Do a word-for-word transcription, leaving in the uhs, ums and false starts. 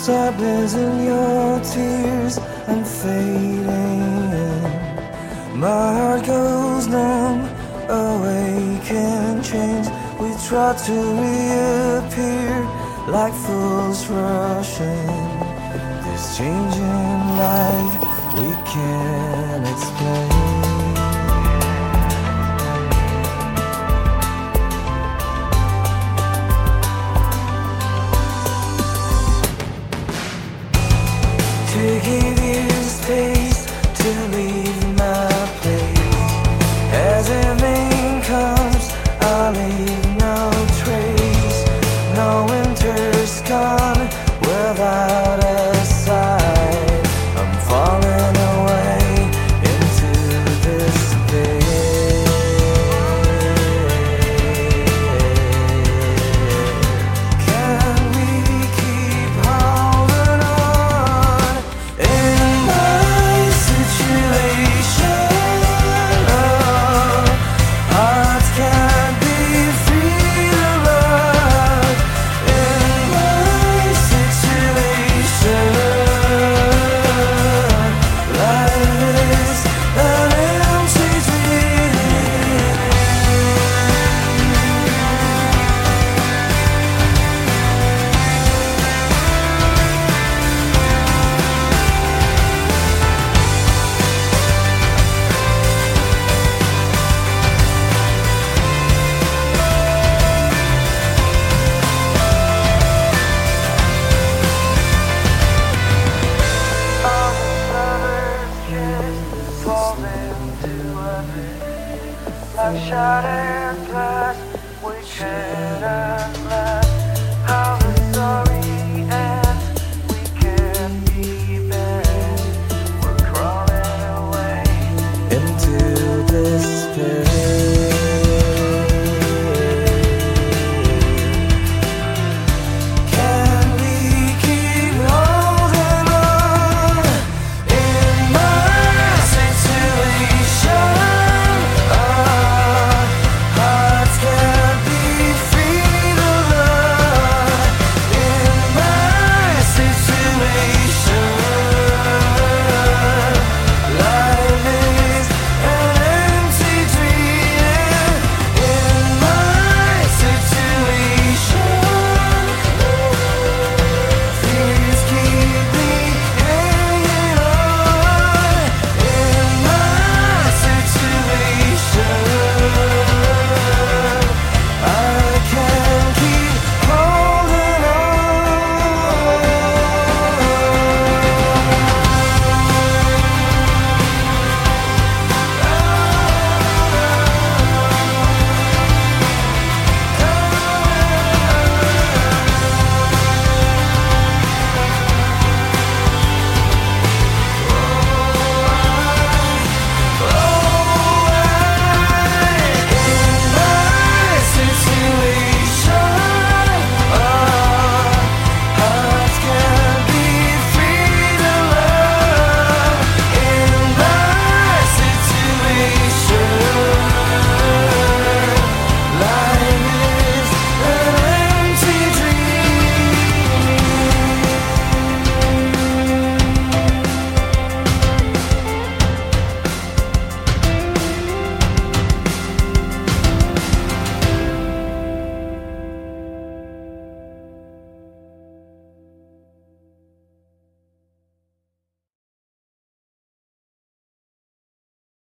sadness in your tears and fading. My heart goes numb, awake and change. We try to reappear like fools rushing. This change in life we can't explain. To give you space to leave my place. As evening comes, I leave no trace. No winter's gone without a sign. I'm falling away into despair. Can we keep holding on in my situation? Oh, hearts can't be free to love in my situation. Life is an empty dream. I've shattered